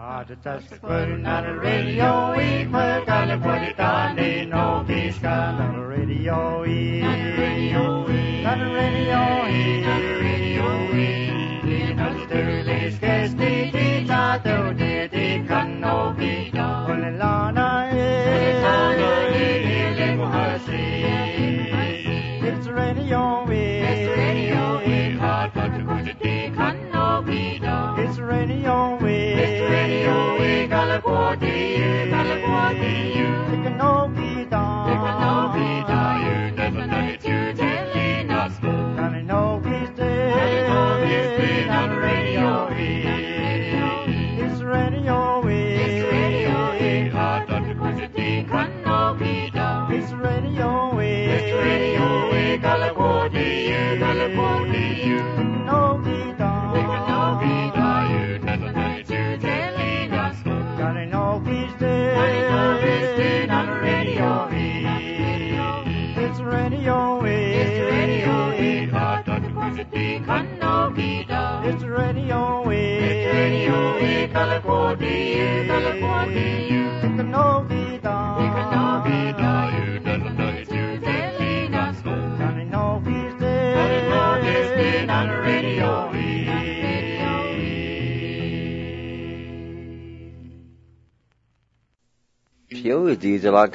Pio dijalag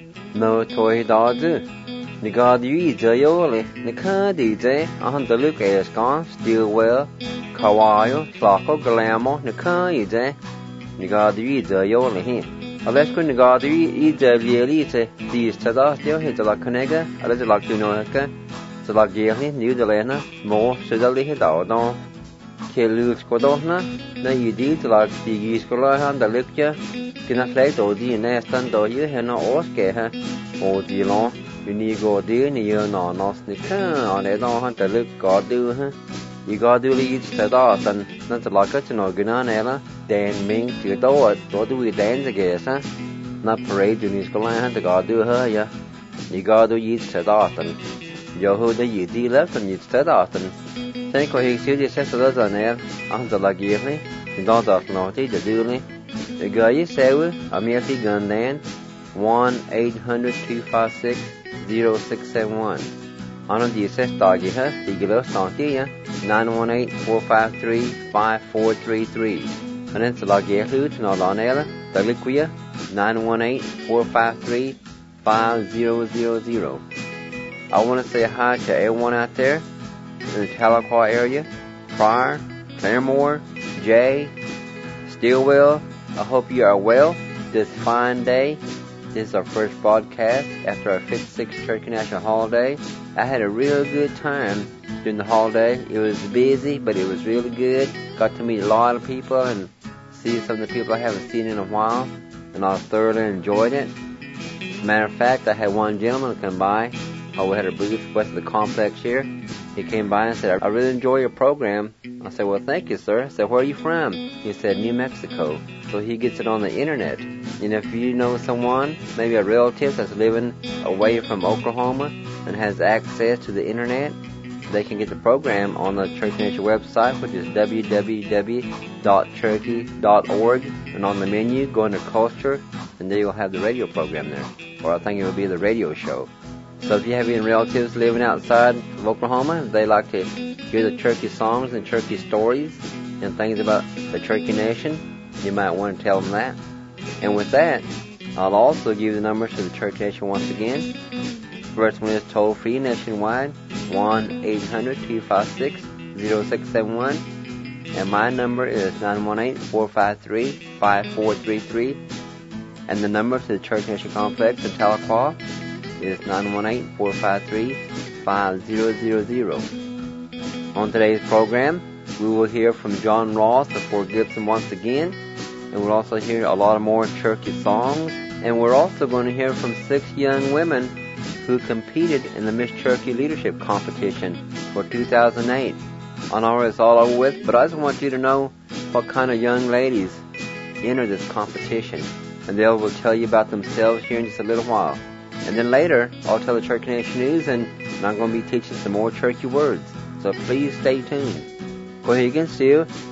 no toy dodge. The god you jayoli, the DJ, on the look as gone, Stillwell, Kawaii, Flocko, Galamo, the DJ, the god you jayoli here. Unless when the god you jayelite, these tada, still hit the Lacanega, a little like you know, the Lageli, New Delena, more, so the little dog. Kellu skodona na yidi tlag tigi skola han da lukja kina fleit odi na stan do ye hena oske ha odi lo ni go de ni yo no nos ni ka on e do han da luk go du ha I go du li sta da tan na tlag ka no gina na la den ming ti do du dance ge sa na parade ni skola han da go du ha ya I go du yi sta da tan yo ho da yidi left and yi sta da tan Think what he said, he says to those on there, on the Lagirley, the dog of Naughty, the Dooley, the guy Sewu, a Mirti Gundan, 1-800-256-0671. On the assess doggy, the Gilos Naughty, 918-453-5433. And it's the Lagirlu to Nodonella, the Liquia, 918-453-5000. I want to say hi to everyone out there in the Tahlequah area, Pryor, Claremore, Jay, Stillwell. I hope you are well this fine day. This is our first broadcast after our 56th Cherokee National holiday. I had a real good time during the holiday. It was busy, but it was really good. Got to meet a lot of people and see some of the people I haven't seen in a while, and I thoroughly enjoyed it. As a matter of fact, I had one gentleman come by. We had a booth west of the complex here. He came by and said, I really enjoy your program. I said, well, thank you, sir. I said, where are you from? He said, New Mexico. So he gets it on the internet. And if you know someone, maybe a relative that's living away from Oklahoma and has access to the internet, they can get the program on the Cherokee Nation website, which is www.cherokee.org. And on the menu, go under culture, and there you'll have the radio program there. Or I think it will be the radio show. So if you have any relatives living outside of Oklahoma, they like to hear the Cherokee songs and Cherokee stories and things about the Cherokee Nation, you might want to tell them that. And with that, I'll also give the numbers to the Cherokee Nation once again. First one is toll-free nationwide, 1-800-256-0671. And my number is 918-453-5433. And the number to the Cherokee Nation Complex in Tahlequah is 918-453-5000. On today's program, we will hear from John Ross of Fort Gibson once again, and we'll also hear a lot of more Cherokee songs, and we're also going to hear from 6 young women who competed in the Miss Cherokee Leadership Competition for 2008. I know it's all over with, but I just want you to know what kind of young ladies enter this competition, and they will tell you about themselves here in just a little while. And then later, I'll tell the Cherokee Nation News, and I'm going to be teaching some more Cherokee words. So please stay tuned. Go ahead again, Stu.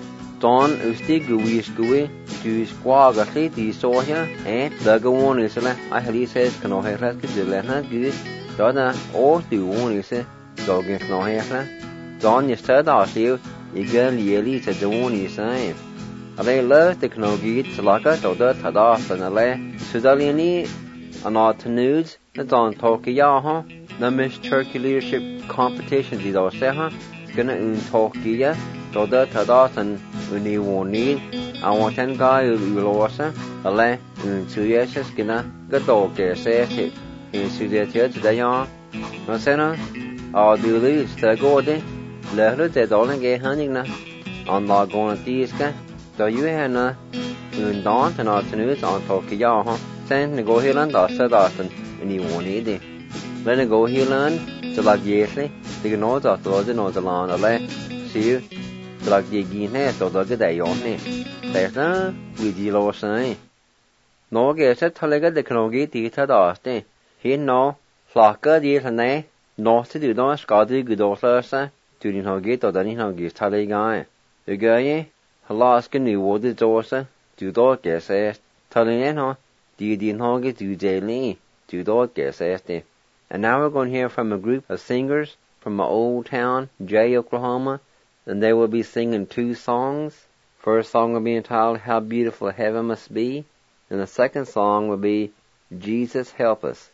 Don usti guis gui dus quagatli di soja lagawonisle ahlises kanoheras gidulena gus dona o duwonise dogin kanohera Don yestada siu igalieli te duwonise Ale le technology tlaka toda tada sanale sudaliani anatnudes na don Tokyo na Miss Turkey leadership competition di do seha gonna Tokyo toda tada san uniwoni awanten ga ulosa ale tuyesas gonna gato ke se in sudetia today no sena adulu stagode lehlo de dolen ge haningna on la gona diska da yuhana don tan atnudes on Tokyo sen go hilan da sadatan uniwoni di Lena go hilan to lag yesli the no da to no da lan ale see to lag ye gine to da ga dai yoni tena we di lo sai no ge se talega de knogi ti ta da ste hin no flaka di ne no se du no skadi gudosa sa tu din hoge to da ni hoge talega de gaye halas ke ni wo de dosa du do ge se talega no di din hoge du daily du do ge se ste. And now we're going to hear from a group of singers from my old town, Jay, Oklahoma, and they will be singing 2 songs. First song will be entitled How Beautiful Heaven Must Be, and the second song will be Jesus Help Us.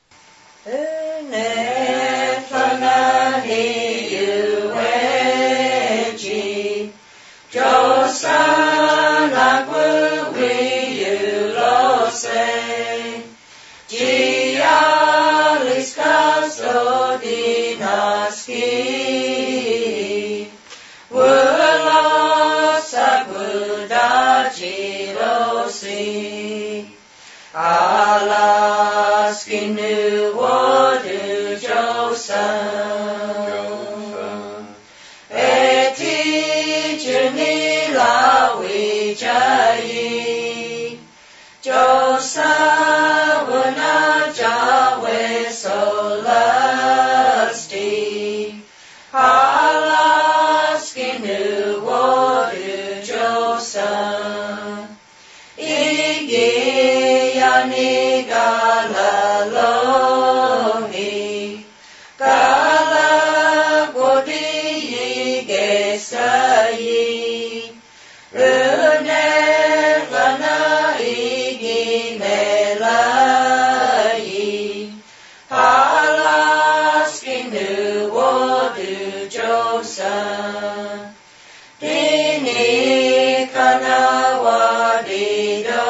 Alaskinu wadu Joseph Eti juni lawi jayi Joseph wana jawe solasti Alaskinu wadu Joseph Yani galaloni gala godi gesayi lana igi melayi alaskinu wodu josa dini kanawadi do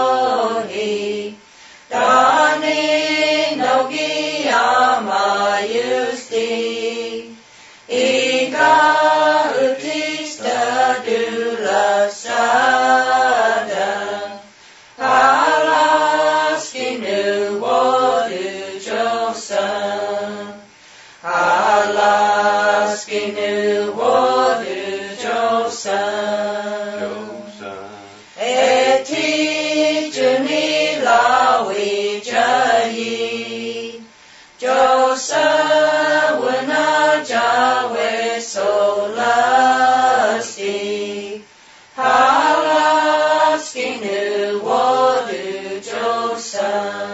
Alaskinu wadu Josa Eti juni lawi jayi Josa wana jawe solasti Alaskinu wadu Josa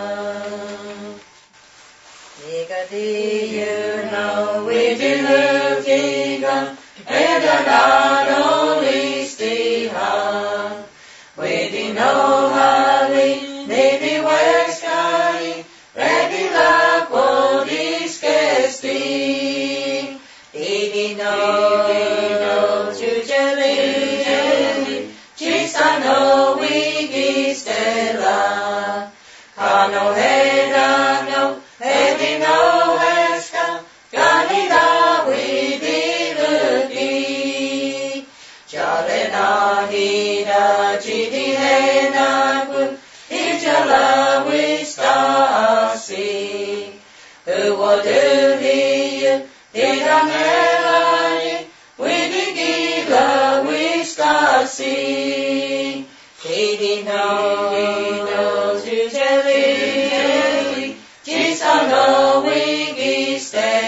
you know we do love King and not only stay high. We do know highly, maybe west sky, ready like what is casting. Did know to jelly, chis I know we get stella. I know head I know, head in no heska, ganida we did looking. Jalena hina chidi hena good, ijala we stasi. Who would do he, did I melody, we did gila we stasi. Did know to jelly, Chisano wigi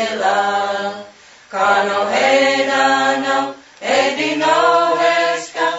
stella, Kano hena no, edino heska,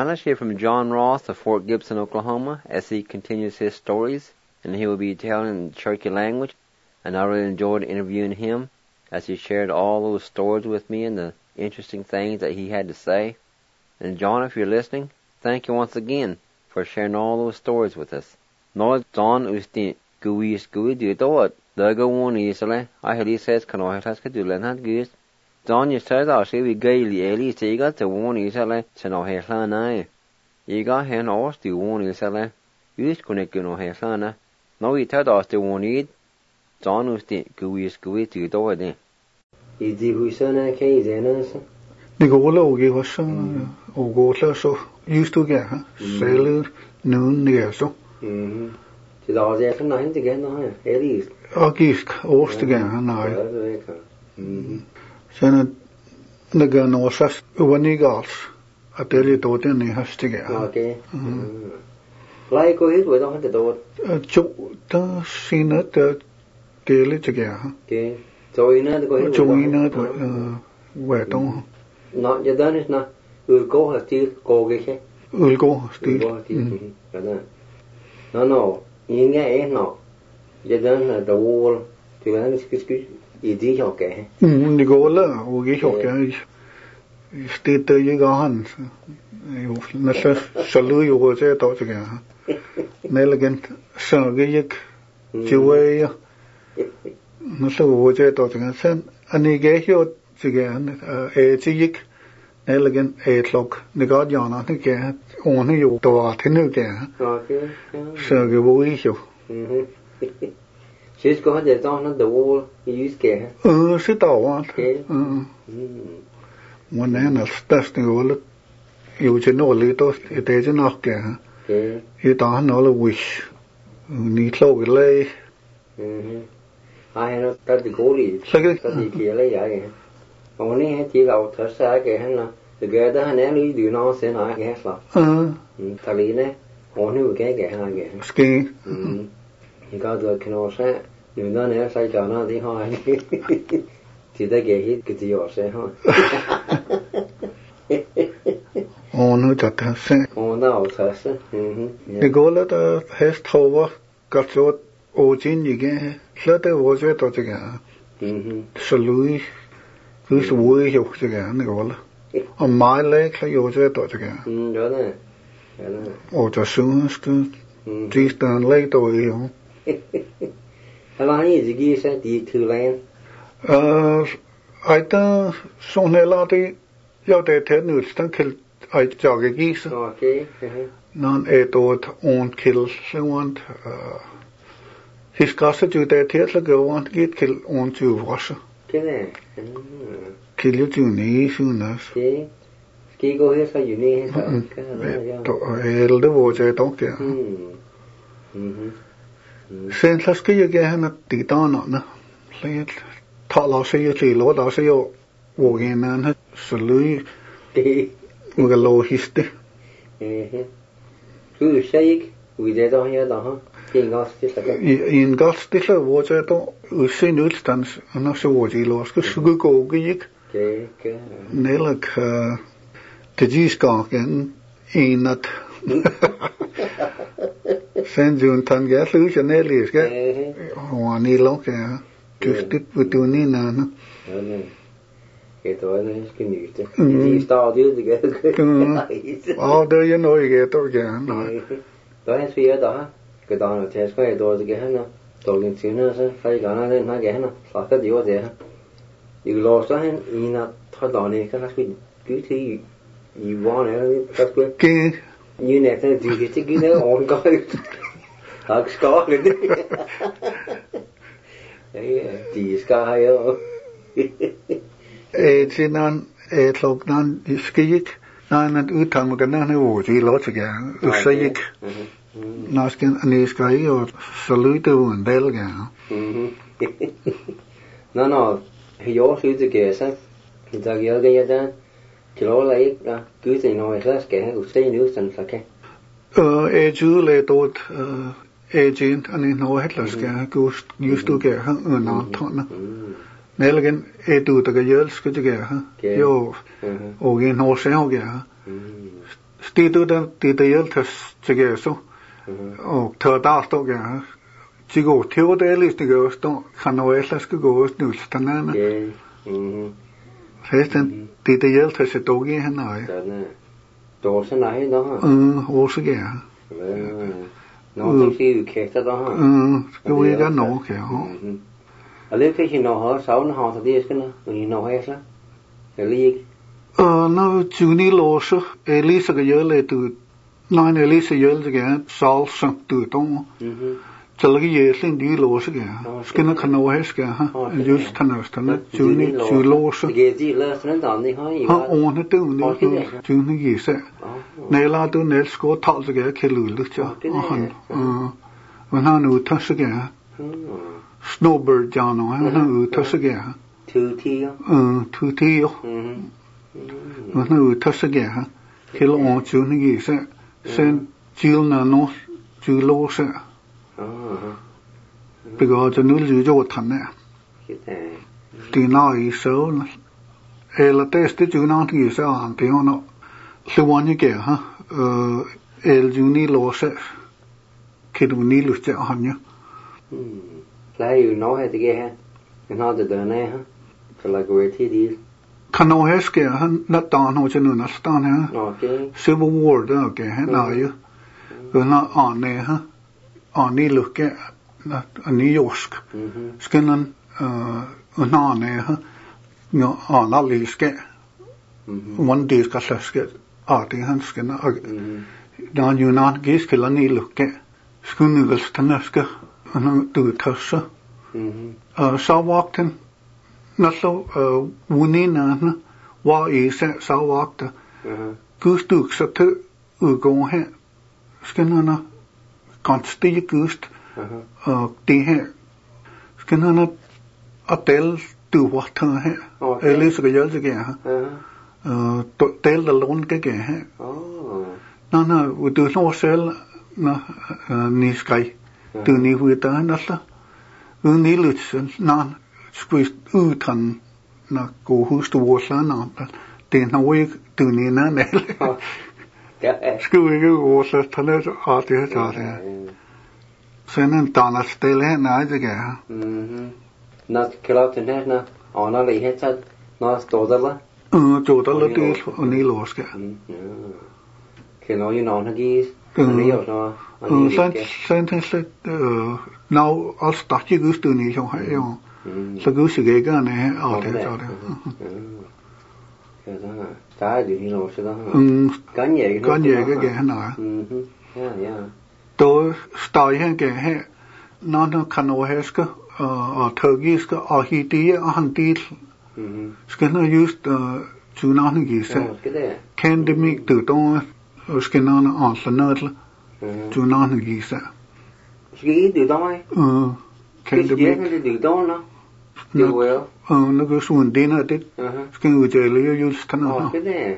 Now let's hear from John Ross of Fort Gibson, Oklahoma, as he continues his stories, and he will be telling in the Cherokee language. And I really enjoyed interviewing him as he shared all those stories with me and the interesting things that he had to say. And John, if you're listening, thank you once again for sharing all those stories with us. Nå, John, usti gui du dot. The go one isole. I had says can I has do len goose. John, you said I see we gaily eli tiga to one isole to no hairlana. You got hen or do one isole. Use connect no hairlana. No, we tell us the one eat. John usti gui du dot. Is the Husana case innocent? The goal was so used to get sailor noon near so. Did all that from 9 again, no, at least. August, Ost again, now. Sen the gun was us when he got a daily daughter in the house to get. Okay. Like it without the door. Choke seen it daily to get. Okay. Join it, where don't. Not your done is not. We'll go still go get. We'll go still. No. You get no. You done the wall to excuse. You did okay. The goal, we get okay. State you go on. You salute you was there to get. Nelegant, so get you. So was there to get. And he gave you again, a chick. Elegant 8 o'clock. The guardian, I think, only you to attend again. Okay. So you will issue. She's got the down on the wall. You scare. Sit down. One end that's the wall. You should know little, it is enough. You don't know the wish. You need to lay. I have got the goalie. Only had you out her sack and together and any do not send I guess. Taline, only we can't get her again. Ski. You got the canoe set. You don't have say John the high. Did they get hit? Get your say, huh? Oh, no, that has it. Oh, no, that's The goal at the hast over got so Ojin again. Let the was it again. So Louis. Who's the way you again, the goal? On my leg, I use it again. Or the soon as good. These done late away. How long is the geese at the 2 lane? I don't so nelati. You did 10 minutes, don't kill. I jog a geese. Okay. None a dot on kills. I want his gossip you that years ago want to get killed on to washer. Kill you to knee soon as. Ski go here so you need the water don't care. Since let's get again at the dawn on the tall I'll say you Lord, I'll say you walking and salute with a low history. Who shake? We did on here, huh? In God's little water, don't see no stance, and not so what he lost. Because we go, gig. Nelak, the G's gone in that. Send you and Tan get loose and Nelly's get one look, just it with you Nina. Get all the community. You started together. All do you know you get again. Don't have fear, huh? Cái đó là thế cái đồ gì hết nó đồ liên xuyên nó sẽ phải cái nó lên nó cái nó phải cái điều gì hết you lost hết in nó thôi đó này cái cứ thì you want it that's good you next to do cái gì đó on coi hắc score lên đấy chỉ sky chỉ nên lúcนั้นskik nên ut thằng cái nó vô chỉ lót cái skik Naskin aniskai or salute and delga. No, he also is the case. He's a girl get that. Kilo like good thing no class get who stay news and like. Ejule tot agent and in no headless get used to get not ton. Nelgen edu the girls could get yo. Ogin no sell get. stitu den titayel tas chigeso o thada sto ge chigo theo de list ge sto khanoeslas ge go sto stanana resten titayel tas togi hanai đồ sẽ này đó ha o se ge nóต้องซื้อเค้กđó ha cái vi ga no ke ho lấy cái gì nó họ sáu nó họ thật đi cái nó người nó hay sao cái gì nó chuni lo so elisa ge yele tu nine elisa yele ge sal sang tu tong chal ge ye sin di lo so ge skin ka no hes ge ha just tanastana chuni chulo so cái gì là nó đòn đi hỏi ha on tu ni chuni ge se nei la tu nei sko thal ge ke lu lu cha han han nu ta se ge snowbird jano han nu ta se ge thứ thi nu ta se ge ha ke lo on chuni ge se sen chil na no chulo se because nu lu jo tan ne ti nai so el test ju na ti se an ti ono so one you get ha el juni lo se ke du ni lu che han ya lại you know hay thì ha nó từ từ này ha cái là cái thi đi kano hes ke ha na ta no che nu na sta ne okay civil war da ke ha na yu na on ne ha on ni lu ke na ni yosk skenan na ne ha no on la li ske one day ka ske ti han skena dan you not gis ke la ni lu ke skunu vel stana ske ana tu tassa sa wakten na so wuni na wa I se sa wakta gustuk sa tu go he skena na konsti gust ti he skena na atel tu wakta he elis ge yel ge ha tel da lon ke he na u tu no sel na ni sky tu ni hu ta na la u ni lu na squeeze u tan na go hus to was na te na we tu ni na ne squeeze go was ta na a te ta te senen ta na stele na je ge na kela te na ona le he ta na sto da la cho ta la ti ni lo ska ke no you know na gi ni yo no sen now I'll start you gusto ni so ha yo so gusto ge ga ne a te ta de cái đó ta đi ni lo so da cái nhẹ ge na to stoi he ge he na kano heska a thogis a hiti a hanti skena just chuna ni gi se pandemic tu to skena na on sanadla chuna ni gi se ski từ đó ấy pandemic từ đó nó từ well nó cứ xuống đi nữa tít cái người chơi lấy yêu cái nào cái này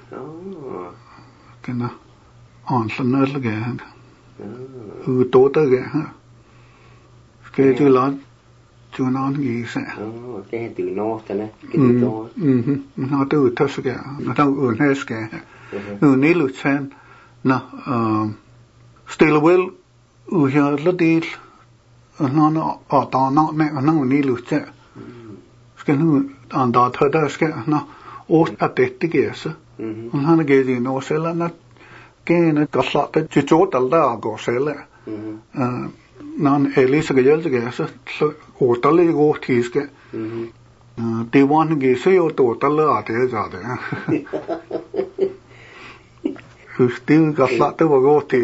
cái nào on sanadla ge to ta ge cái chữ lá chuna ni gi se cái từ nó cho nên cái từ đó nó từ thất ge nó đâu ở hết ge ni lu chen na still will u ya la di no ta no me no ni lu che ske nu an da tha da ske no o atet ge se han ge di no se la na ke na ka sa ta chu chu tal da go se le nan elisa ge yel ge se o tal le go thi ske ti wan ge se yo to tal a te ja de still got lot to go to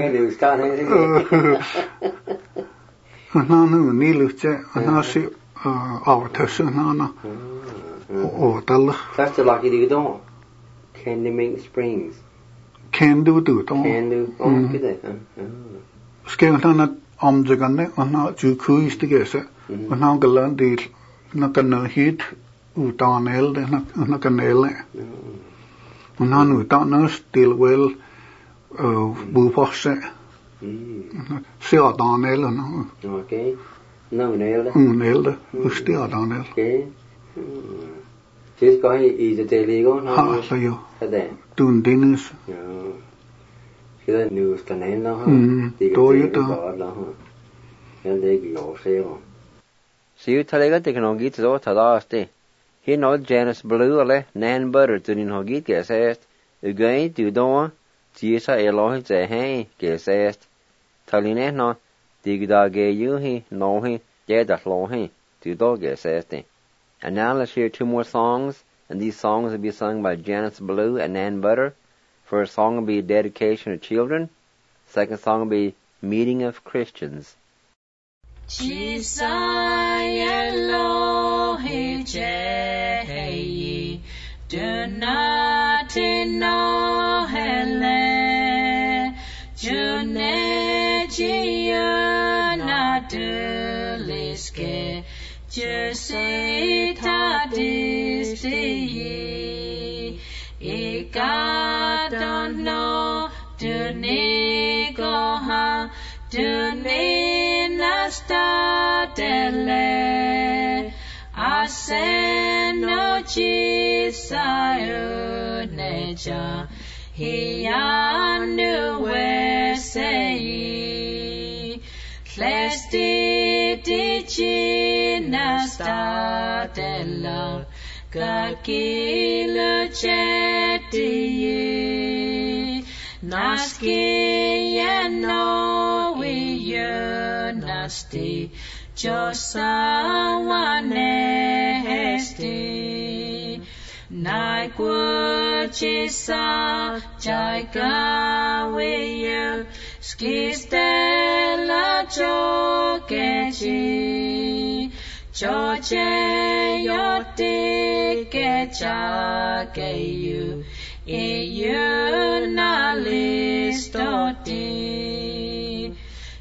no ni lu che na si thas na o tal that's the lucky đi đó Candyman Springs can do tu to cái đấy ske na je gan ne na ju khu ist ge se na galan di na kan hit u ta nel de na kan nel na nu ta na still well bu fosse se a ta nel no okay no nel nel still a ta nel She's going to the Lego, no? Ha, so you. Today. Doing dinners. Yeah. She's a news canal, no? Do you do? And they go sail. See you tell you can get to the last day. He know Janus Blue, Nan Butter to in Hogit gets asked. Again, to do Tisa Elohi say, hey, gets asked. Telling no, dig dog you he, know he, dead that low he, to dog gets asked. And now let's hear two more songs, and these songs will be sung by Janice Blue and Nan Butter. First song will be Dedication to Children. Second song will be Meeting of Christians. Chisai Elohi Jehi, do not know hele, June Jia Duliske, Jusita Disti, Ika don't know, do ni goha, do ni nasta dele, Aseno Chisayo Neja, Hianu Wesei, Klesti Dici nasta dela, Gakilu Cheti, Naski Yano Wiyo Nasti, Josawane Hesti, Naikuchisa Jaika Wiyo, Skistela Jokechi, Joche Yoti Kecha Geyu, Iyu Nalistoti,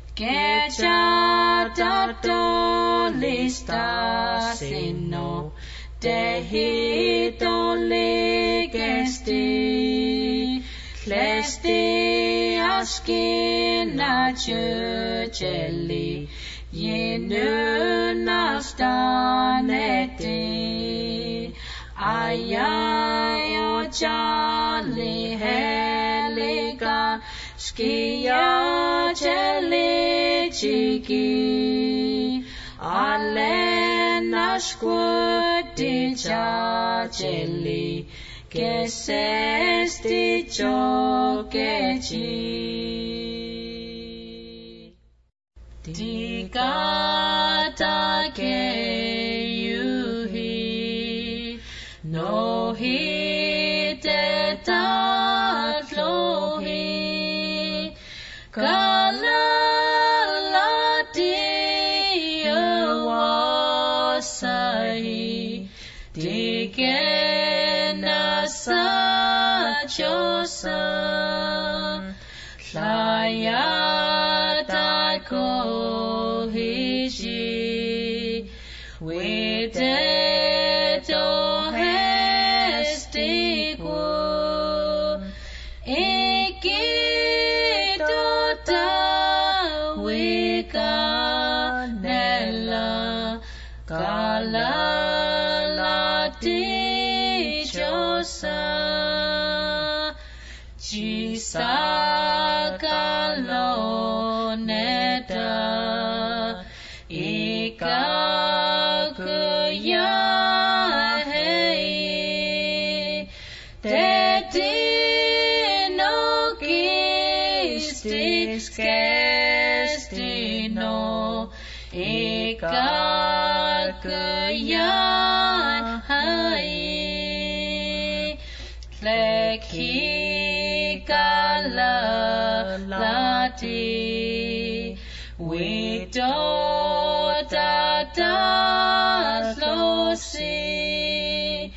Kecha Tato Lista Sino, Dehito Ligesti, Klesti Askina Churcheli, Yenu Nastaneti, Ayayo Jali Heliga, Skia Jeli Chiki, Alena Squati Jali, Kesesti Jokechi. Digata ke yuhi, no hi te tatlohi, kalala di wasai, digena sa josa, Layata ko hiji, Wideto hestiku, Ikito ta wikanela, Kalala di josa, Jisakalo neta, Ikakuya hei, Tetino gistis kestino, Ikakuya hei, Lekhi Lati, we do da losi,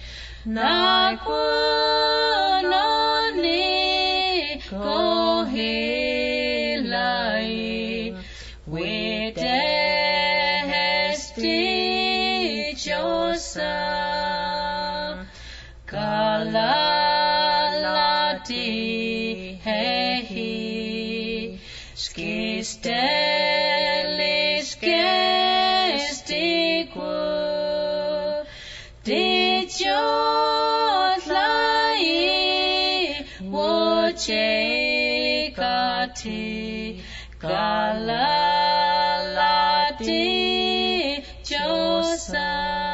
Nakunoni kohilai, we dehesti josa, Kalalati hehi, Skistelis gestiqua, Dijo Galalati, Galalati, Joseph.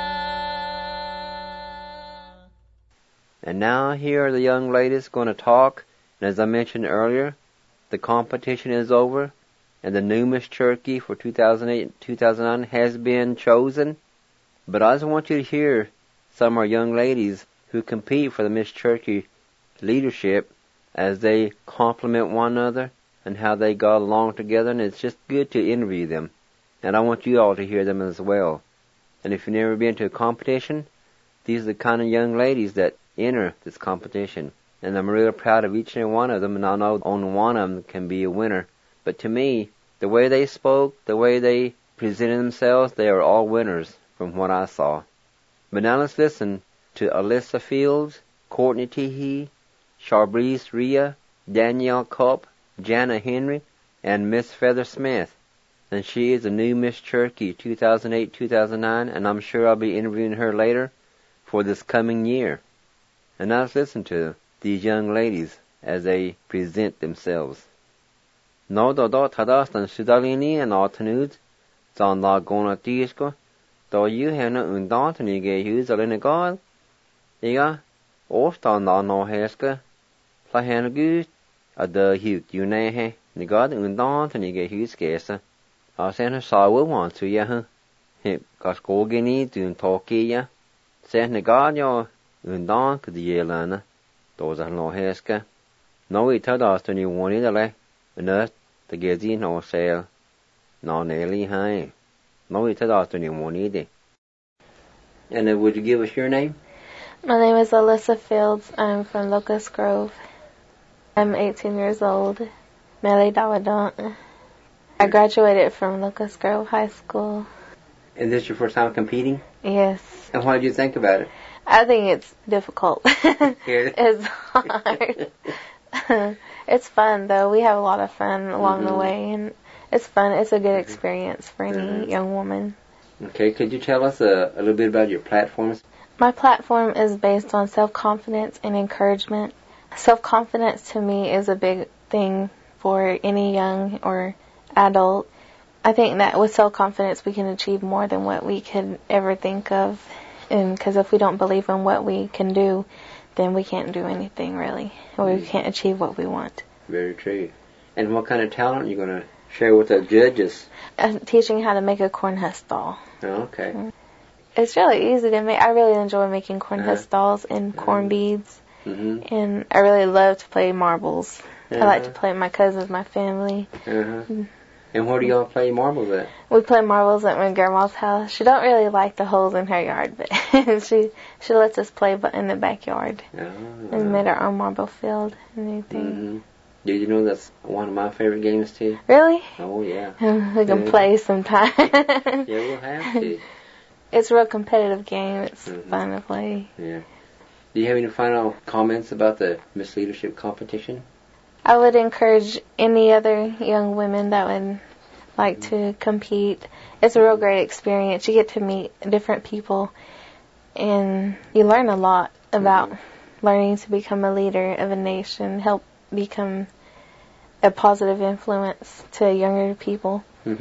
And now here are the young ladies going to talk. And as I mentioned earlier, the competition is over, and the new Miss Cherokee for 2008-2009 has been chosen. But I just want you to hear some of our young ladies who compete for the Miss Cherokee leadership as they compliment one another and how they got along together, and it's just good to interview them. And I want you all to hear them as well. And if you've never been to a competition, these are the kind of young ladies that enter this competition. And I'm really proud of each and every one of them, and I know only one of them can be a winner. But to me, the way they spoke, the way they presented themselves, they are all winners from what I saw. But now let's listen to Alyssa Fields, Courtney Teehee, Charbrice Rhea, Danielle Culp, Jana Henry, and Miss Feather Smith. And she is a new Miss Cherokee 2008-2009, and I'm sure I'll be interviewing her later for this coming year. And now let's listen to these young ladies as they present themselves. No do tadas tan sudalini and altanud, zan la gona tisko, do you have no undantani ge hus alinagad, iga, ostan la no heska, plahanagut, a de hut unehe, nigad undantani ge hus gesa, a sen her sawa want to ya, hip gaskogini dun toki ya, sen nigad yo, undant the yelana. Those are no heska. No we tadas to you one either enough to get in no sale. No nearly high. No we tadas to you one either. And would you give us your name? My name is Alyssa Fields. I'm from Locust Grove. I'm 18 years old. Mele Dawadant. I graduated from Locust Grove High School. And this your first time competing? Yes. And what did you think about it? I think it's difficult. It's hard. It's fun, though. We have a lot of fun along the way, and it's fun. It's a good experience for any young woman. Okay, could you tell us a little bit about your platforms? My platform is based on self-confidence and encouragement. Self-confidence to me is a big thing for any young or adult. I think that with self-confidence we can achieve more than what we could ever think of. And because if we don't believe in what we can do, then we can't do anything really, or we can't achieve what we want. Very true. And what kind of talent are you going to share with the judges? Teaching how to make a corn husk doll. Oh, okay. It's really easy to make. I really enjoy making corn husk dolls and corn beads. And I really love to play marbles. I like to play with my cousins, my family. And where do y'all play marbles at? We play marbles at my grandma's house. She don't really like the holes in her yard, but she lets us play in the backyard. And made our own marble field and everything. Did you know that's one of my favorite games too? Really? Oh yeah. We can play sometime. Yeah, we'll have to. It's a real competitive game. It's fun to play. Yeah. Do you have any final comments about the Miss Leadership competition? I would encourage any other young women that would like to compete. It's a real great experience. You get to meet different people, and you learn a lot about learning to become a leader of a nation, help become a positive influence to younger people.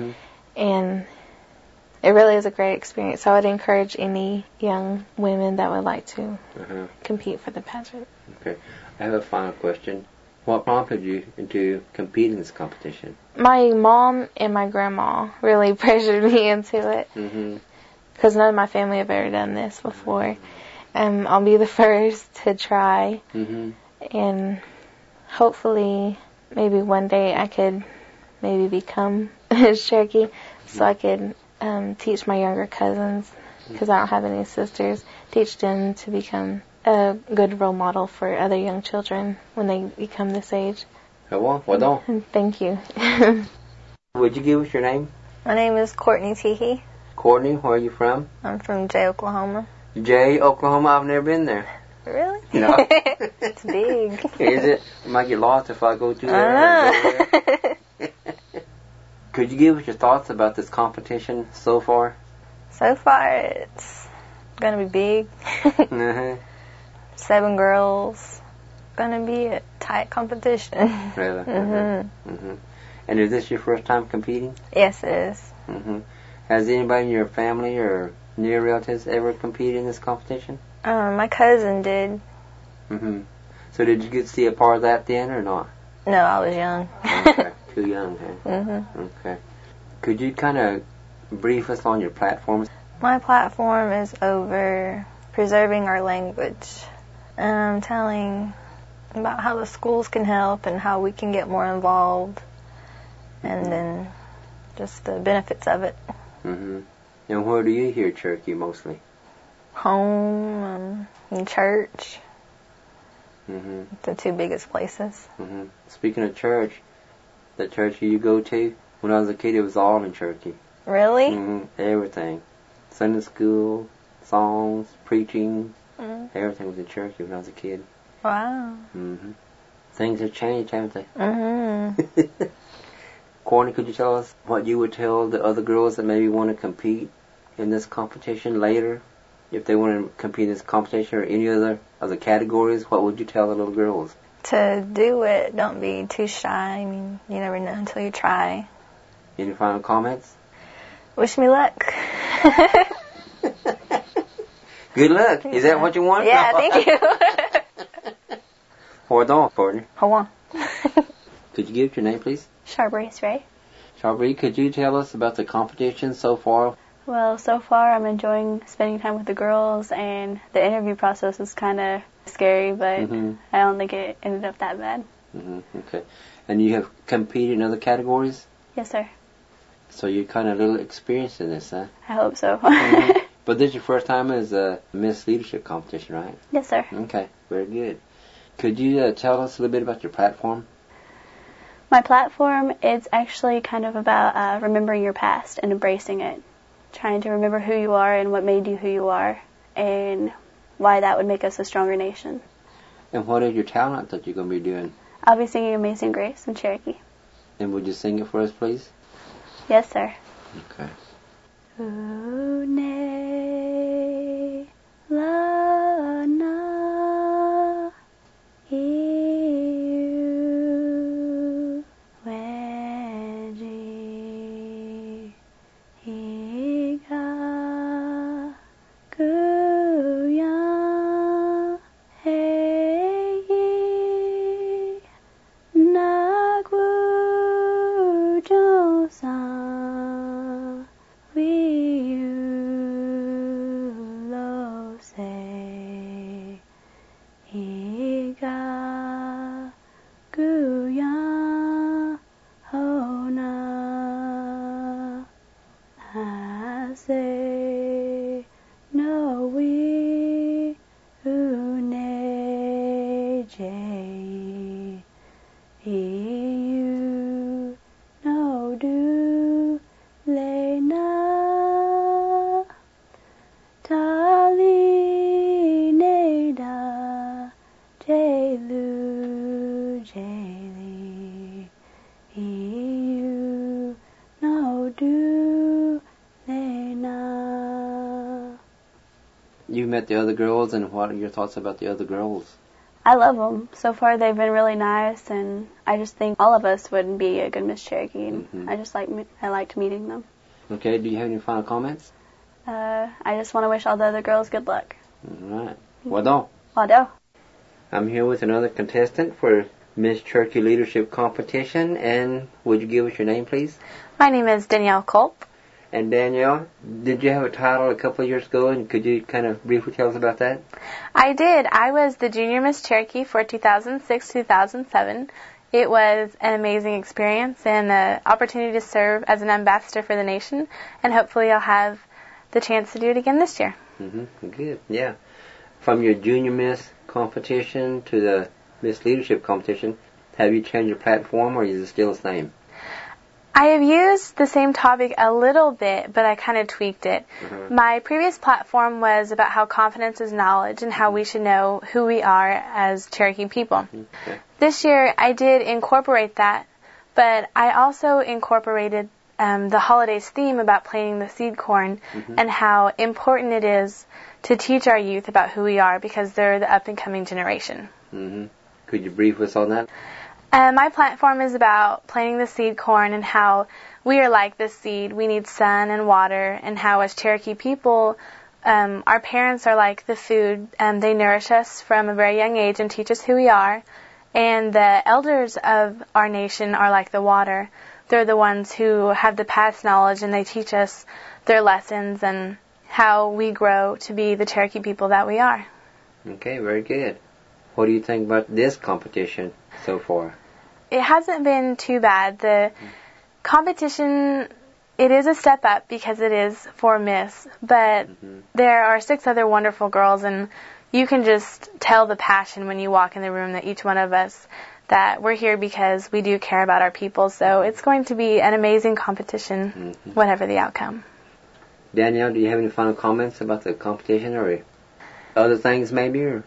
And it really is a great experience. So I would encourage any young women that would like to compete for the pageant. Okay. I have a final question. What prompted you into competing in this competition? My mom and my grandma really pressured me into it. Because none of my family have ever done this before. I'll be the first to try. And hopefully, maybe one day I could maybe become Miss Cherokee so I could teach my younger cousins, because I don't have any sisters, teach them to become a good role model for other young children when they become this age. Well done. Thank you. Would you give us your name? My name is Courtney Teehee. Courtney, where are you from? I'm from Jay, Oklahoma. Jay, Oklahoma? I've never been there. Really? No. It's big. Is it? I might get lost if I go to there. Could you give us your thoughts about this competition so far? So far, it's going to be big. 7 girls, gonna be a tight competition. Really? Mm-hmm. And is this your first time competing? Yes, it is. Has anybody in your family or near relatives ever competed in this competition? My cousin did. So did you get to see a part of that then or not? No, I was young. Okay. Too young, huh? Okay. Could you kind of brief us on your platforms? My platform is over preserving our language. And I'm telling about how the schools can help and how we can get more involved. And then just the benefits of it. And where do you hear Cherokee mostly? Home, in church. The two biggest places. Speaking of church, the church you go to, when I was a kid, it was all in Cherokee. Really? Everything. Sunday school, songs, preaching, everything was in Cherokee when I was a kid. Wow. Things have changed, haven't they? Courtney, could you tell us what you would tell the other girls that maybe want to compete in this competition later? If they want to compete in this competition or any other categories, what would you tell the little girls? To do it, don't be too shy. I mean, you never know until you try. Any final comments? Wish me luck. Good luck. Is that what you want? Yeah, thank you. Hold on, partner. Hold on. Could you give your name, please? Sharbrace Ray. Sharbrace, could you tell us about the competition so far? Well, so far I'm enjoying spending time with the girls, and the interview process is kind of scary, but I don't think it ended up that bad. Okay. And you have competed in other categories? Yes, sir. So you're kind of a little experienced in this, huh? I hope so. But this is your first time as a Miss Leadership competition, right? Yes, sir. Okay, very good. Could you tell us a little bit about your platform? My platform is actually kind of about remembering your past and embracing it. Trying to remember who you are and what made you who you are, and why that would make us a stronger nation. And what is your talent that you're going to be doing? I'll be singing Amazing Grace in Cherokee. And would you sing it for us, please? Yes, sir. Okay. Une lana iu wedi higa kuya hei nagu josa You met the other girls, and what are your thoughts about the other girls? I love them. So far they've been really nice, and I just think all of us would be a good Miss Cherokee, and I liked meeting them. Okay, do you have any final comments? I just want to wish all the other girls good luck. All right. Wado. Wado. I'm here with another contestant for Miss Cherokee Leadership Competition, and would you give us your name, please? My name is Danielle Culp. And Danielle, did you have a title a couple of years ago, and could you kind of briefly tell us about that? I did. I was the Junior Miss Cherokee for 2006-2007. It was an amazing experience and an opportunity to serve as an ambassador for the nation, and hopefully I'll have the chance to do it again this year. Good, yeah. From your Junior Miss competition to the Miss Leadership competition, have you changed your platform, or is it still the same? I have used the same topic a little bit, but I kind of tweaked it. My previous platform was about how confidence is knowledge and how we should know who we are as Cherokee people. Okay. This year I did incorporate that, but I also incorporated the holidays theme about planting the seed corn and how important it is to teach our youth about who we are because they're the up-and-coming generation. Could you brief us on that? My platform is about planting the seed corn and how we are like this seed. We need sun and water, and how as Cherokee people, our parents are like the food. They nourish us from a very young age and teach us who we are. And the elders of our nation are like the water. They're the ones who have the past knowledge, and they teach us their lessons and how we grow to be the Cherokee people that we are. Okay, very good. What do you think about this competition so far? It hasn't been too bad. The competition, it is a step up because it is for Miss, but there are 6 other wonderful girls, and you can just tell the passion when you walk in the room that each one of us, that we're here because we do care about our people. So it's going to be an amazing competition, whatever the outcome. Danielle, do you have any final comments about the competition or other things maybe? Or?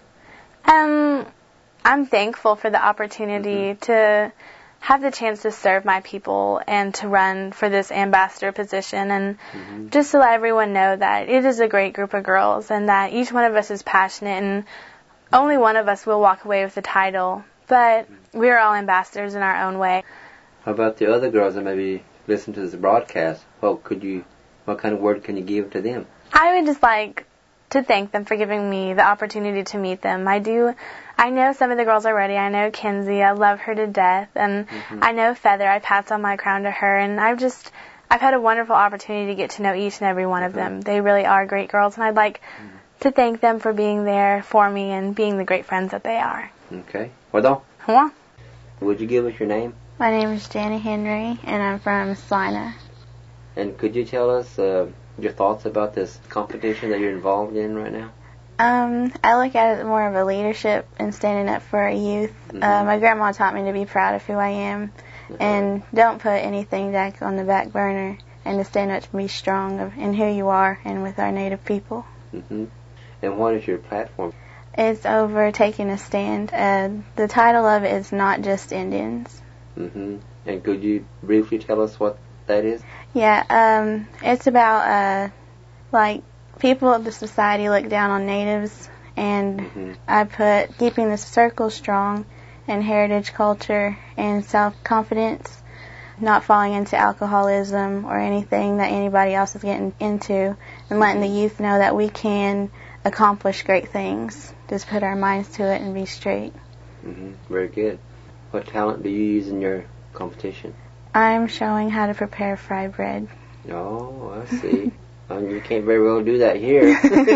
I'm thankful for the opportunity to have the chance to serve my people and to run for this ambassador position, and just to let everyone know that it is a great group of girls and that each one of us is passionate, and only one of us will walk away with the title, but we are all ambassadors in our own way. How about the other girls that maybe listen to this broadcast? What kind of word can you give to them? I would just like to thank them for giving me the opportunity to meet them. I know some of the girls already. I know Kenzie. I love her to death. And I know Feather. I pass on my crown to her. And I've had a wonderful opportunity to get to know each and every one of them. They really are great girls. And I'd like to thank them for being there for me and being the great friends that they are. Okay. Well, Huh? Would you give us your name? My name is Janie Henry, and I'm from Salina. And could you tell us your thoughts about this competition that you're involved in right now? I look at it more of a leadership and standing up for our youth. My grandma taught me to be proud of who I am and don't put anything back on the back burner, and to stand up to be strong in who you are and with our Native people. And what is your platform? It's over taking a stand. The title of it is Not Just Indians. And could you briefly tell us what that is? Yeah, it's about like people of the society look down on natives, and I put keeping the circle strong and heritage culture and self-confidence, not falling into alcoholism or anything that anybody else is getting into, and letting the youth know that we can accomplish great things. Just put our minds to it and be straight. Very good. What talent do you use in your competition? I'm showing how to prepare fried bread. Oh, I see. You can't very well do that here.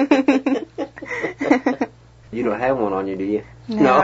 You don't have one on you, do you? No.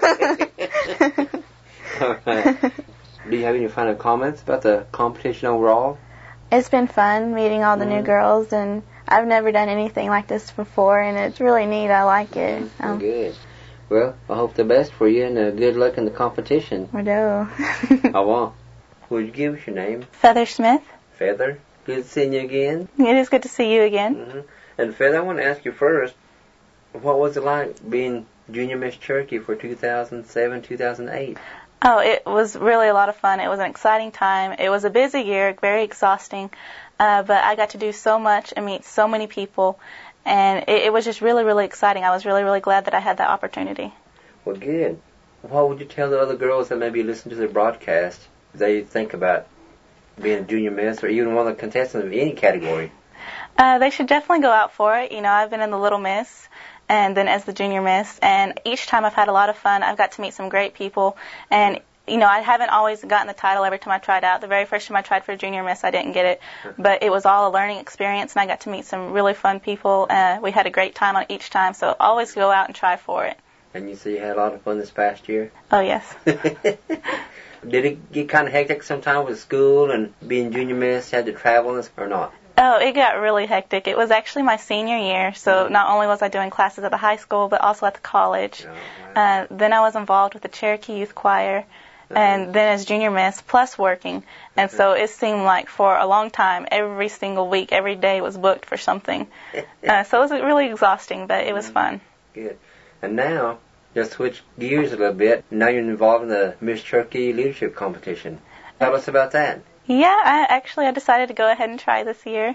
All right. Do you have any final comments about the competition overall? It's been fun meeting all the new girls, and I've never done anything like this before, and it's really neat. I like it. Good. Well, I hope the best for you, and good luck in the competition. I do. I will. Would you give us your name? Feather Smith. Feather, good seeing you again. It is good to see you again. And Feather, I want to ask you first, what was it like being Junior Miss Cherokee for 2007-2008? Oh, it was really a lot of fun. It was an exciting time. It was a busy year, very exhausting, but I got to do so much and meet so many people, and it was just really, really exciting. I was really, really glad that I had that opportunity. Well, good. What would you tell the other girls that maybe listen to the broadcast they think about being a junior miss or even one of the contestants of any category? They should definitely go out for it. You know, I've been in the Little Miss and then as the Junior Miss, and each time I've had a lot of fun. I've got to meet some great people, and you know, I haven't always gotten the title every time I tried out. The very first time I tried for Junior Miss, I didn't get it, but it was all a learning experience, and I got to meet some really fun people. We had a great time on each time, so always go out and try for it. And you say you had a lot of fun this past year? Oh, yes. Did it get kind of hectic sometimes with school and being Junior Miss, had to travel or not? Oh, it got really hectic. It was actually my senior year, so not only was I doing classes at the high school, but also at the college. Then I was involved with the Cherokee Youth Choir, and then as Junior Miss, plus working. And so it seemed like for a long time, every single week, every day was booked for something. So it was really exhausting, but it was fun. Good. And now, just switch gears a little bit. Now you're involved in the Miss Cherokee Leadership Competition. Tell us about that. Yeah, I decided to go ahead and try this year.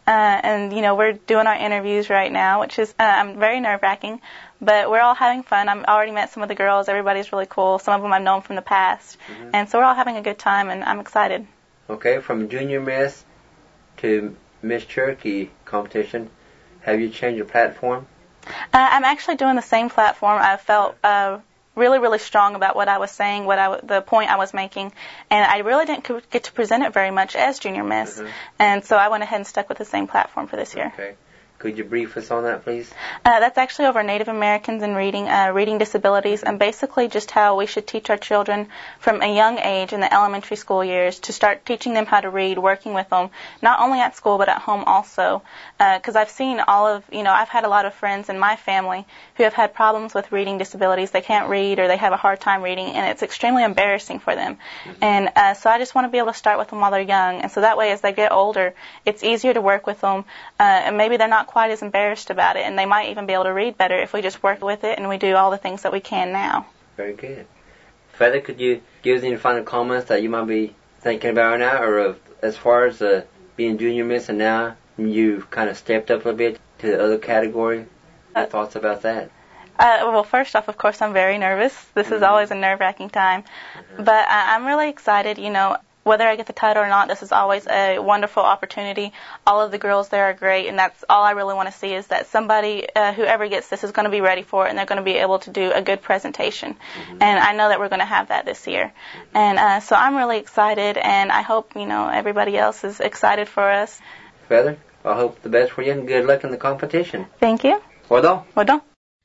And, we're doing our interviews right now, which is very nerve-wracking, but we're all having fun. I've already met some of the girls. Everybody's really cool. Some of them I've known from the past. Mm-hmm. And so we're all having a good time, and I'm excited. Okay, from Junior Miss to Miss Cherokee competition, have you changed your platform? I'm actually doing the same platform. I felt really, really strong about what I was saying, the point I was making, and I really didn't get to present it very much as Junior Miss, and so I went ahead and stuck with the same platform for this year. Okay. Could you brief us on that, please? That's actually over Native Americans and reading disabilities, and basically just how we should teach our children from a young age in the elementary school years to start teaching them how to read, working with them, not only at school but at home also. Because I've seen I've had a lot of friends in my family who have had problems with reading disabilities. They can't read or they have a hard time reading, and it's extremely embarrassing for them. And so I just want to be able to start with them while they're young, and so that way as they get older, it's easier to work with them, and maybe they're not quite as embarrassed about it, and they might even be able to read better if we just work with it and we do all the things that we can now. Very good. Feather, could you give us any final comments that you might be thinking about now, or as far as being Junior Miss and now you've kind of stepped up a bit to the other category? Your thoughts about that? Well, first off, of course, I'm very nervous. This is always a nerve-wracking time, but I'm really excited, Whether I get the title or not, this is always a wonderful opportunity. All of the girls there are great, and that's all I really want to see is that somebody, whoever gets this, is going to be ready for it, and they're going to be able to do a good presentation. And I know that we're going to have that this year. And so I'm really excited, and I hope, everybody else is excited for us. Feather, I hope the best for you, and good luck in the competition. Thank you. Well done.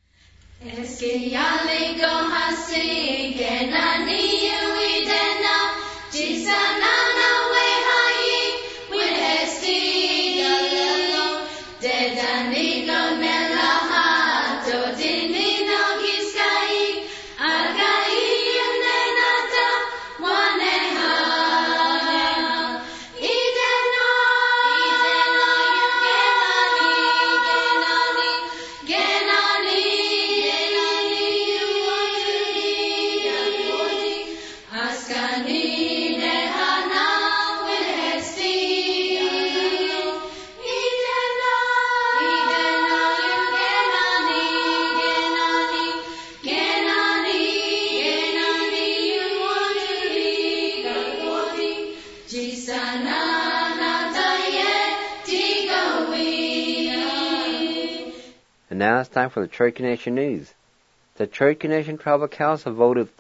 And now it's time for the Cherokee Nation News. The Cherokee Nation Tribal Council voted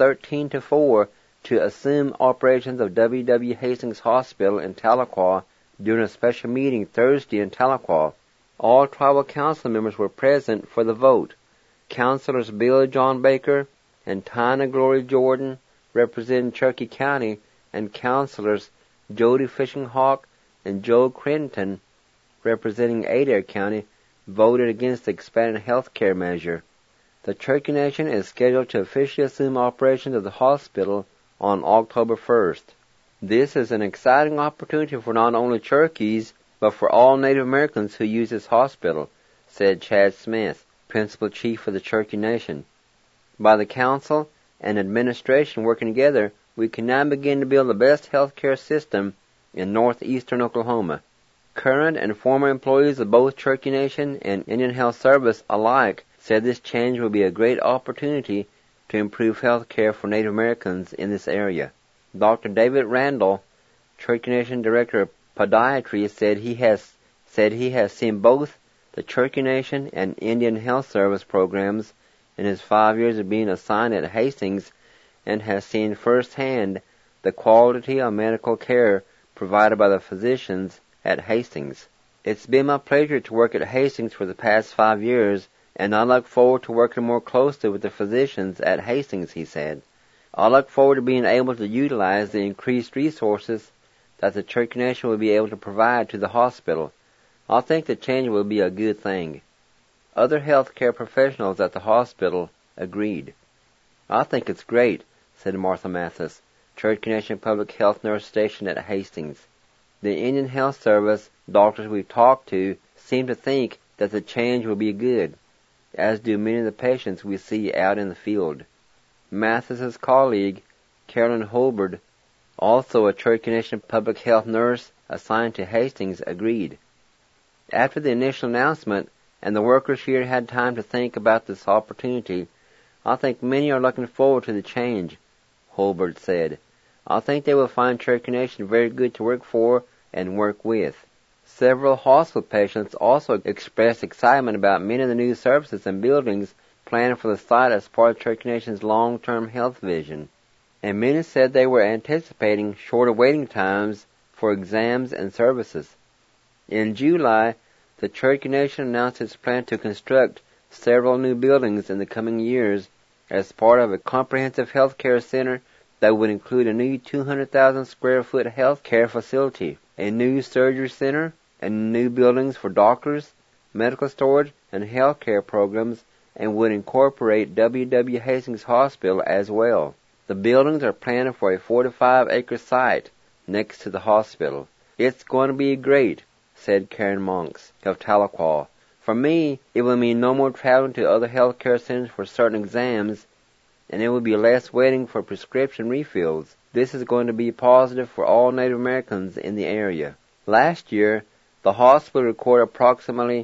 13-4 to assume operations of W.W. Hastings Hospital in Tahlequah during a special meeting Thursday in Tahlequah. All tribal council members were present for the vote. Councilors Bill John Baker and Tina Glory Jordan representing Cherokee County, and Councilors Jody Fishing Hawk and Joe Crenton representing Adair County voted against the expanded health care measure. The Cherokee Nation is scheduled to officially assume operations of the hospital on October 1st. This is an exciting opportunity for not only Cherokees, but for all Native Americans who use this hospital, said Chad Smith, Principal Chief of the Cherokee Nation. By the Council and administration working together, we can now begin to build the best health care system in northeastern Oklahoma. Current and former employees of both Cherokee Nation and Indian Health Service alike said this change will be a great opportunity to improve health care for Native Americans in this area. Dr. David Randall, Cherokee Nation Director of Podiatry, said he has seen both the Cherokee Nation and Indian Health Service programs in his 5 years of being assigned at Hastings, and has seen firsthand the quality of medical care provided by the physicians at Hastings. It's been my pleasure to work at Hastings for the past 5 years, and I look forward to working more closely with the physicians at Hastings, he said. I look forward to being able to utilize the increased resources that the Cherokee Nation will be able to provide to the hospital. I think the change will be a good thing. Other healthcare professionals at the hospital agreed. I think it's great, said Martha Mathis, Cherokee Nation Public Health Nurse stationed at Hastings. The Indian Health Service doctors we've talked to seem to think that the change will be good, as do many of the patients we see out in the field. Mathis's colleague, Carolyn Holbert, also a Cherokee Nation Public Health Nurse assigned to Hastings, agreed. After the initial announcement and the workers here had time to think about this opportunity, I think many are looking forward to the change, Holbert said. I think they will find Cherokee Nation very good to work for and work with. Several hospital patients also expressed excitement about many of the new services and buildings planned for the site as part of Cherokee Nation's long-term health vision. And many said they were anticipating shorter waiting times for exams and services. In July, the Cherokee Nation announced its plan to construct several new buildings in the coming years as part of a comprehensive health care center that would include a new 200,000 square foot health care facility, a new surgery center, and new buildings for doctors, medical storage, and health care programs, and would incorporate W.W. Hastings Hospital as well. The buildings are planned for a 45-acre site next to the hospital. It's going to be great, said Karen Monks of Tahlequah. For me, it will mean no more traveling to other health care centers for certain exams, and it will be less waiting for prescription refills. This is going to be positive for all Native Americans in the area. Last year, the hospital recorded approximately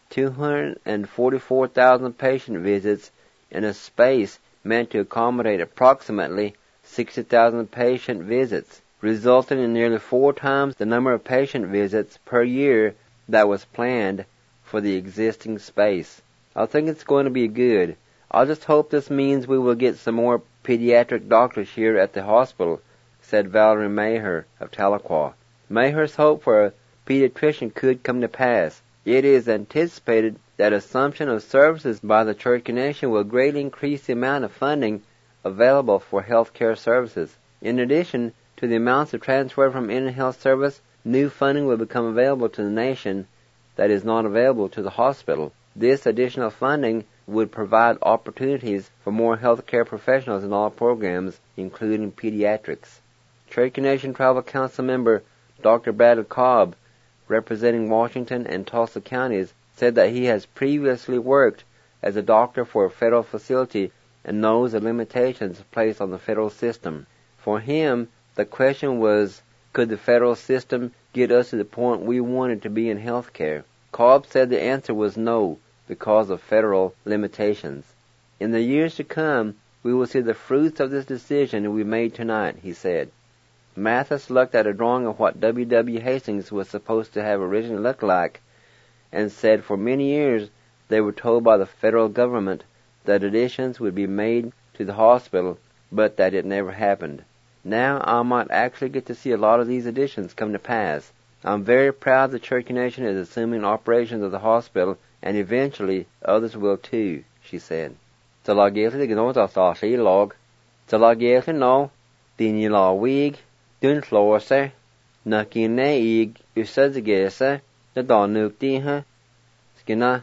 244,000 patient visits in a space meant to accommodate approximately 60,000 patient visits, resulting in nearly 4 times the number of patient visits per year that was planned for the existing space. I think it's going to be good. I just hope this means we will get some more pediatric doctors here at the hospital, said Valerie Maher of Tahlequah. Maher's hope for a pediatrician could come to pass. It is anticipated that assumption of services by the Cherokee Nation will greatly increase the amount of funding available for health care services. In addition to the amounts of transfer from Indian Health Service, new funding will become available to the nation that is not available to the hospital. This additional funding would provide opportunities for more health care professionals in all programs, including pediatrics. Cherokee Nation Tribal Council member Dr. Bradley Cobb, representing Washington and Tulsa counties, said that he has previously worked as a doctor for a federal facility and knows the limitations placed on the federal system. For him, the question was, could the federal system get us to the point we wanted to be in health care? Cobb said the answer was no, because of federal limitations. In the years to come, we will see the fruits of this decision we made tonight, he said. Mathis looked at a drawing of what W.W. Hastings was supposed to have originally looked like and said for many years they were told by the federal government that additions would be made to the hospital, but that it never happened. Now I might actually get to see a lot of these additions come to pass. I'm very proud the Cherokee Nation is assuming operations of the hospital, and eventually others will too, she said. Talageli gnota sashi log. Talageli no. Dini la wig. Dun florse. Nakine ig usadzigese. The donukti ha. Skina.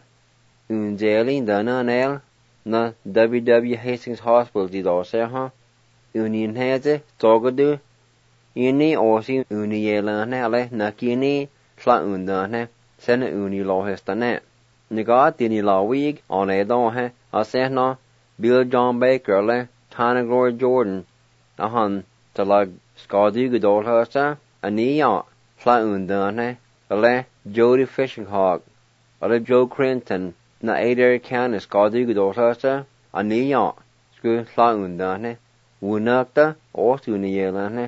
Unjeli dana nel. Na W.W. Hastings Hospital di dorse ha. Unin heze. Togadu. Ini osi uni yelane ale. Nakini. Sla undane. Sena uni lohestane. Niga dini la wig on a don asehna Bill John Baker le Tana Glory Jordan ahan talag skadi gudol hasa aniya fla undan le Jody Fishing Hawk ale Joe Clinton na Adair County skadi gudol hasa aniya sku fla undan unakta o tuniyelane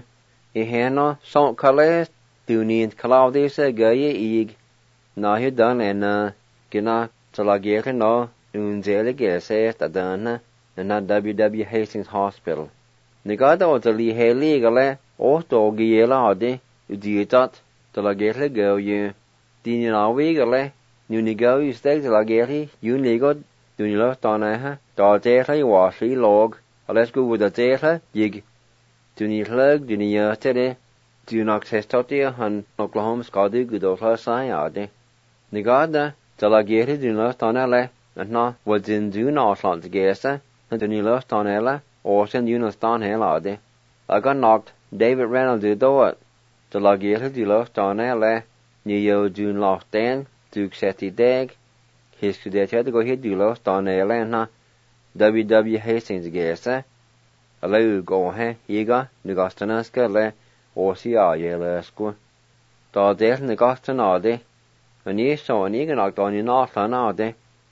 ihena son kales tunin kalaudisa gaye ig na he dan and Gina Talageli no unzeli gese tadana na W.W. Hastings Hospital. Nigada o tali heli gale o to giela ade uditat Talageli go you dini na wi gale nu nigo you stay Talageli you nigo dunilo tana ha da tele wa shi log let's go with the tele yig duni hlug duni yatede do not testoti han Oklahoma skadi gudofla sai ade Nigada Talageli dunilo tanele na wadzin du na slant gese and dunilo tanele or send you no stan helade. I got knocked David Reynolds do it. Talageli dunilo tanele ni yo dun lost den du seti dag his kudete to go hit dunilo tanele na W.W. Hastings gese allow go higa nigastanaska le or si a yele sku da del nigastanade An ní so an igen ag don ná ná de.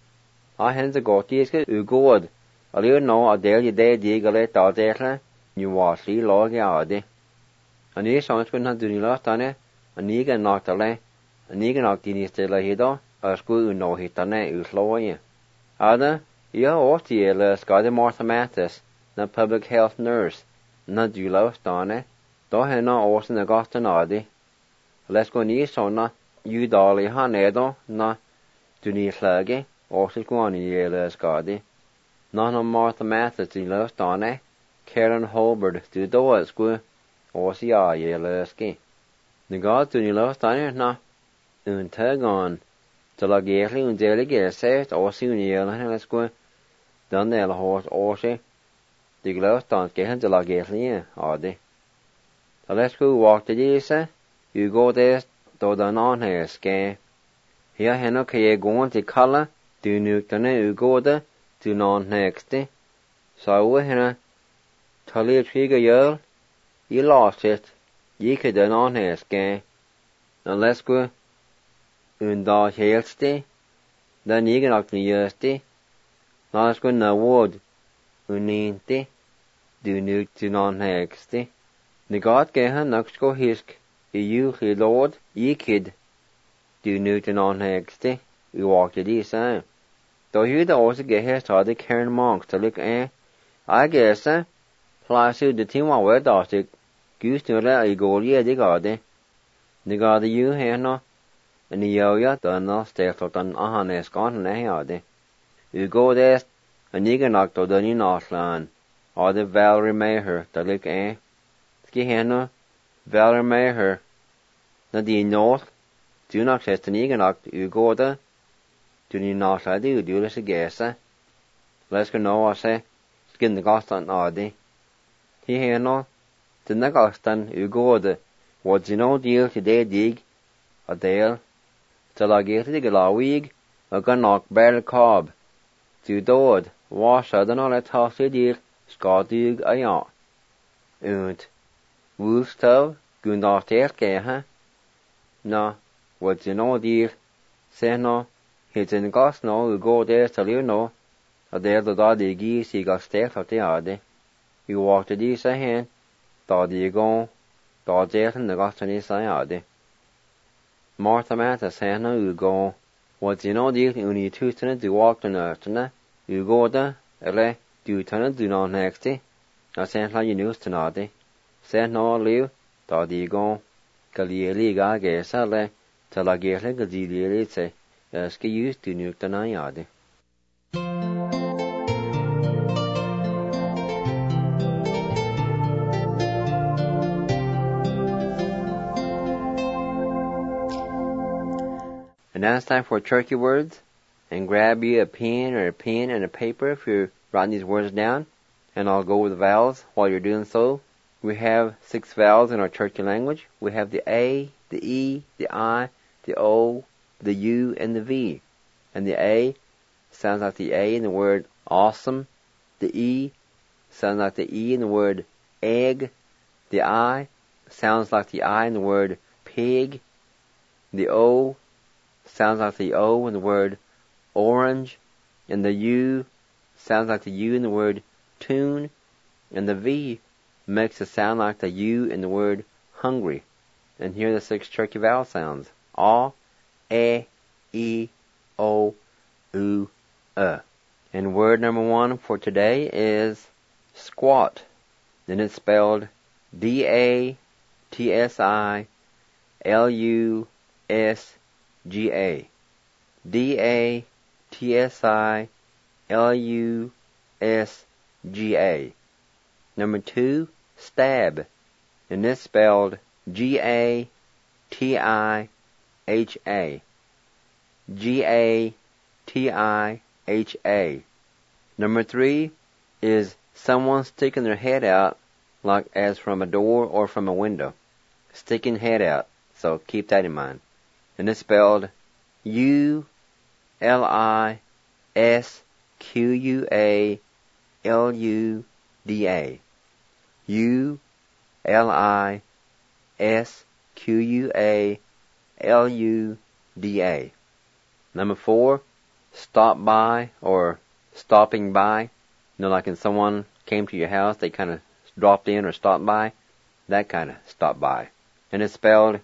A hen a gotíske u god. A liu no a del dé di go le da déle ni wasli lo ga de. An ní so kun han duni la tane an igen nach le. An igen ag dini stelle hido a sku u no hitane u sloye. Ada ia oti le skade Martha Mathis na public health nurse na dula stane. Do hena osen a gastan adi. Les go ní so na u dali han edo na duni slage osil gwani le skade. None of Martha Mathis di left on it. Karen Holbert du doa sku osi a ye leski. The god du ni left on it na un tagon. To la gerli un delige set osi un ye le sku. Dan de la hos osi. The left on gehen de la gerli adi. The lesku walk the dise. You go des do dan on he ske. Here heno ke go to color. Du nu tane u go de. Du non next. So we hena tali triga yell. You lost it. You could non has game. Unless go un da helsti. Then you can act yearsti. Let's go na wood. Uninti. Du nu du non next. The god gehen next go hisk. You he lord. You kid. Du nu du non next. You walk the same. Though you the also get here started Karen Monk to look I guess plus you the team where does it goose to let a goal ye the garden. The garden you here no and the yoya done no stay for done is gone and you go there and you can knock to the Northland or the Valerie Maher to look ski here no Valerie Maher the north do not test and you can knock you go there. Do you not I do this again, Let's go now, I say, skin the Gostan Adi. He here no, the Nagostan, you go the, what's no deal today dig, a dale, till I get the Galawig, a gun knock barrel cob. Do dood, wash I don't know let toss the deal, Scottig a yacht. Und, Woolstove, gun off the air, No, what's no deal, say no. It's in gas no, you go there till you know. A there the daddy geese he got step of the adi. You walk the geese ahead. Daddy you go. Daddy in the gas in his adi. Martha Mathis say no, you go. What's you know deal you need to do walk the nurse You go there, ele, do turn do not next day. I sent like you news to nadi. Send no leave. Daddy you go. Kalieli ga guess ele. Till I get like a deal say. Ske used to nuke the nayade. And now it's time for turkey words. And grab you a pen and a paper if you're writing these words down. And I'll go with the vowels while you're doing so. We have 6 vowels in our turkey language. We have the A, the E, the I, the O, the U, and the V. And the A sounds like the A in the word awesome. The E sounds like the E in the word egg. The I sounds like the I in the word pig. The O sounds like the O in the word orange. And the U sounds like the U in the word tune. And the V makes it sound like the U in the word hungry. And here are the 6 turkey vowel sounds. A, E, O, U, And word number 1 for today is squat. Then it's spelled DATSILUSGA. DATSILUSGA. Number 2, stab. And it's spelled GATIHA. GATIHA. Number 3 is someone sticking their head out, like as from a door or from a window. Sticking head out. So keep that in mind. And it's spelled ULISQUALUDA. ULISQUALUDA. D-A. Number 4, stop by or stopping by. Like when someone came to your house, they kind of dropped in or stopped by. That kind of stop by. And it's spelled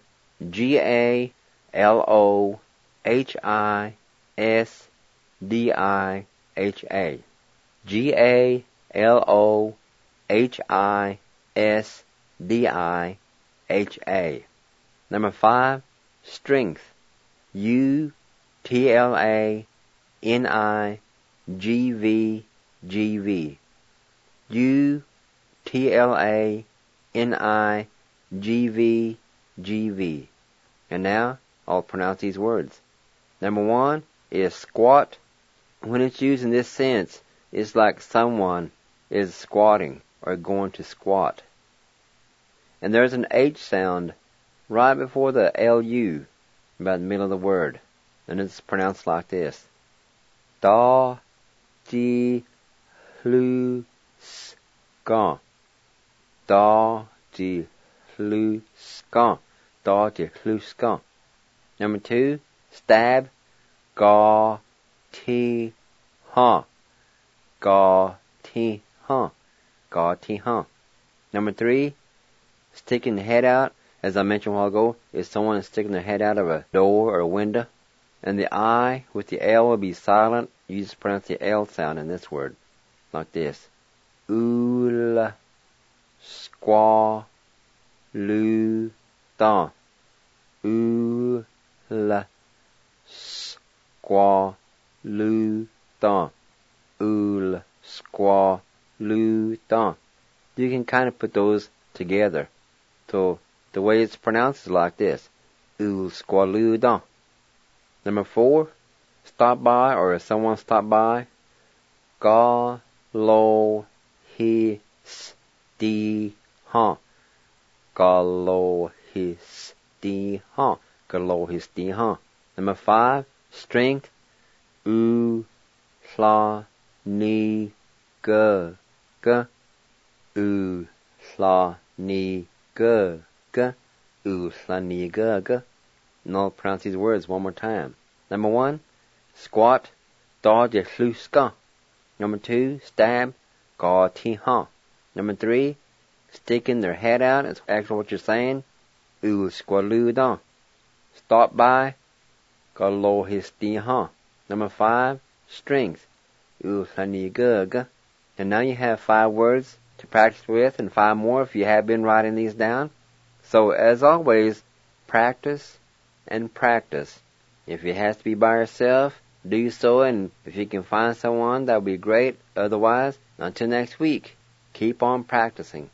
G-A-L-O-H-I-S-D-I-H-A. G-A-L-O-H-I-S-D-I-H-A. Number 5, strength. U-T-L-A-N-I-G-V-G-V. U-T-L-A-N-I-G-V-G-V. And now, I'll pronounce these words. Number 1 is squat. When it's used in this sense, it's like someone is squatting or going to squat. And there's an H sound right before the L-U, about the middle of the word. And it's pronounced like this. Da, ji, hlu, ska. Da, ji, hlu, ska. Da, ji, hlu, ska. Number 2, stab. Ga, ti, ha. Ga, ti, ha. Ga, ti, ha. Number 3, sticking the head out. As I mentioned a while ago, is someone sticking their head out of a door or a window. And the I with the L will be silent. You just pronounce the L sound in this word. Like this. Ula, squaw, lu, da. Ula, squaw, lu, da. Ula, squaw, lu, da. You can kind of put those together. So the way it's pronounced is like this. Ul squalu da. Number 4, stop by or if someone stopped by. Ga lo hi sti ha. Ga lo hi sti ha. Ga lo hi sti ha. Number 5, strength. U hla ni ga ga. U hla ni ga. G, u, sla, ni, g, g. And I'll pronounce these words one more time. Number 1, squat, da, de, hlu, ska. Number 2, stab, ga, ti, ha. Number 3, sticking their head out. It's actually what you're saying. U, squa, lu, da. Stop by, ga, lo, his, di, ha. Number 5, strength. U, sla, ni, g, g. And now you have 5 words to practice with and 5 more if you have been writing these down. So, as always, practice and practice. If it has to be by yourself, do so, and if you can find someone, that would be great. Otherwise, until next week, keep on practicing.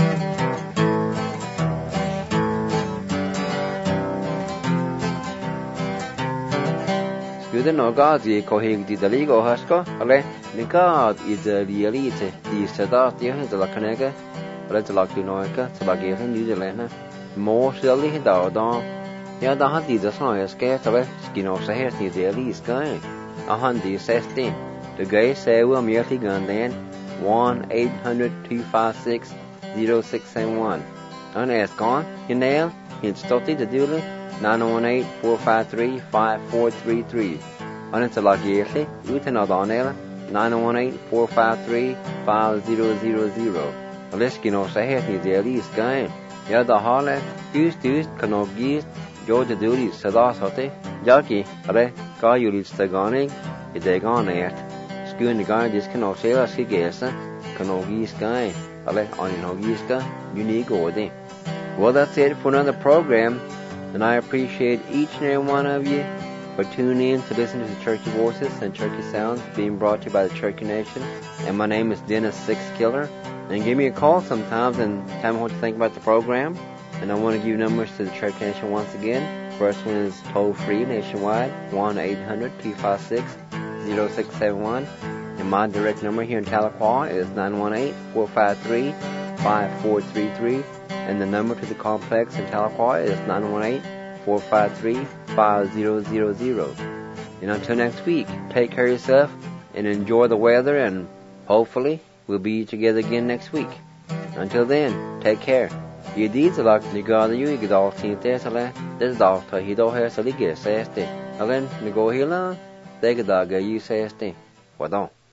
Skuden og gazi kohig di daligo hasko, ale nikad idealite di sadat yehin de la kanega. Let's lock you know it. So bagay sa New Zealand. More silly da. Ya da handi da sa ya ske tabe skino sa her New Zealand sky. A handi 16. The guy say we am yeti gundan 1-800-256-0671. And ask on you nail in stoti the dule 918-453-5433. And it's a lock yeti. Utan odonela 918-453-5000. Aleskino sa het ni deli skain. Ya da hale, dus kanogis, Georgia duty sada sote. Jaki, ale, ka yuli staganing, ideganet. Skun the guy just cannot say us gesa, kanogis skain. Ale, on nogiska, unique ode. Well, that's it for another program, and I appreciate each and every one of you for tuning in to listen to the Cherokee Voices and Cherokee Sounds being brought to you by the Cherokee Nation. And my name is Dennis Sixkiller. And give me a call sometimes and tell me what you think about the program. And I want to give you numbers to the Cherokee Nation once again. First one is toll-free nationwide, 1-800-256-0671. And my direct number here in Tahlequah is 918-453-5433. And the number to the complex in Tahlequah is 918-453-5000. And until next week, take care of yourself and enjoy the weather, and hopefully we'll be together again next week. Until then, take care You did like Nigada you get all seen Tesla, this doctor he don't have so he gets sassy. Alen, Nigo Hila, they get dog you sassy. What don't?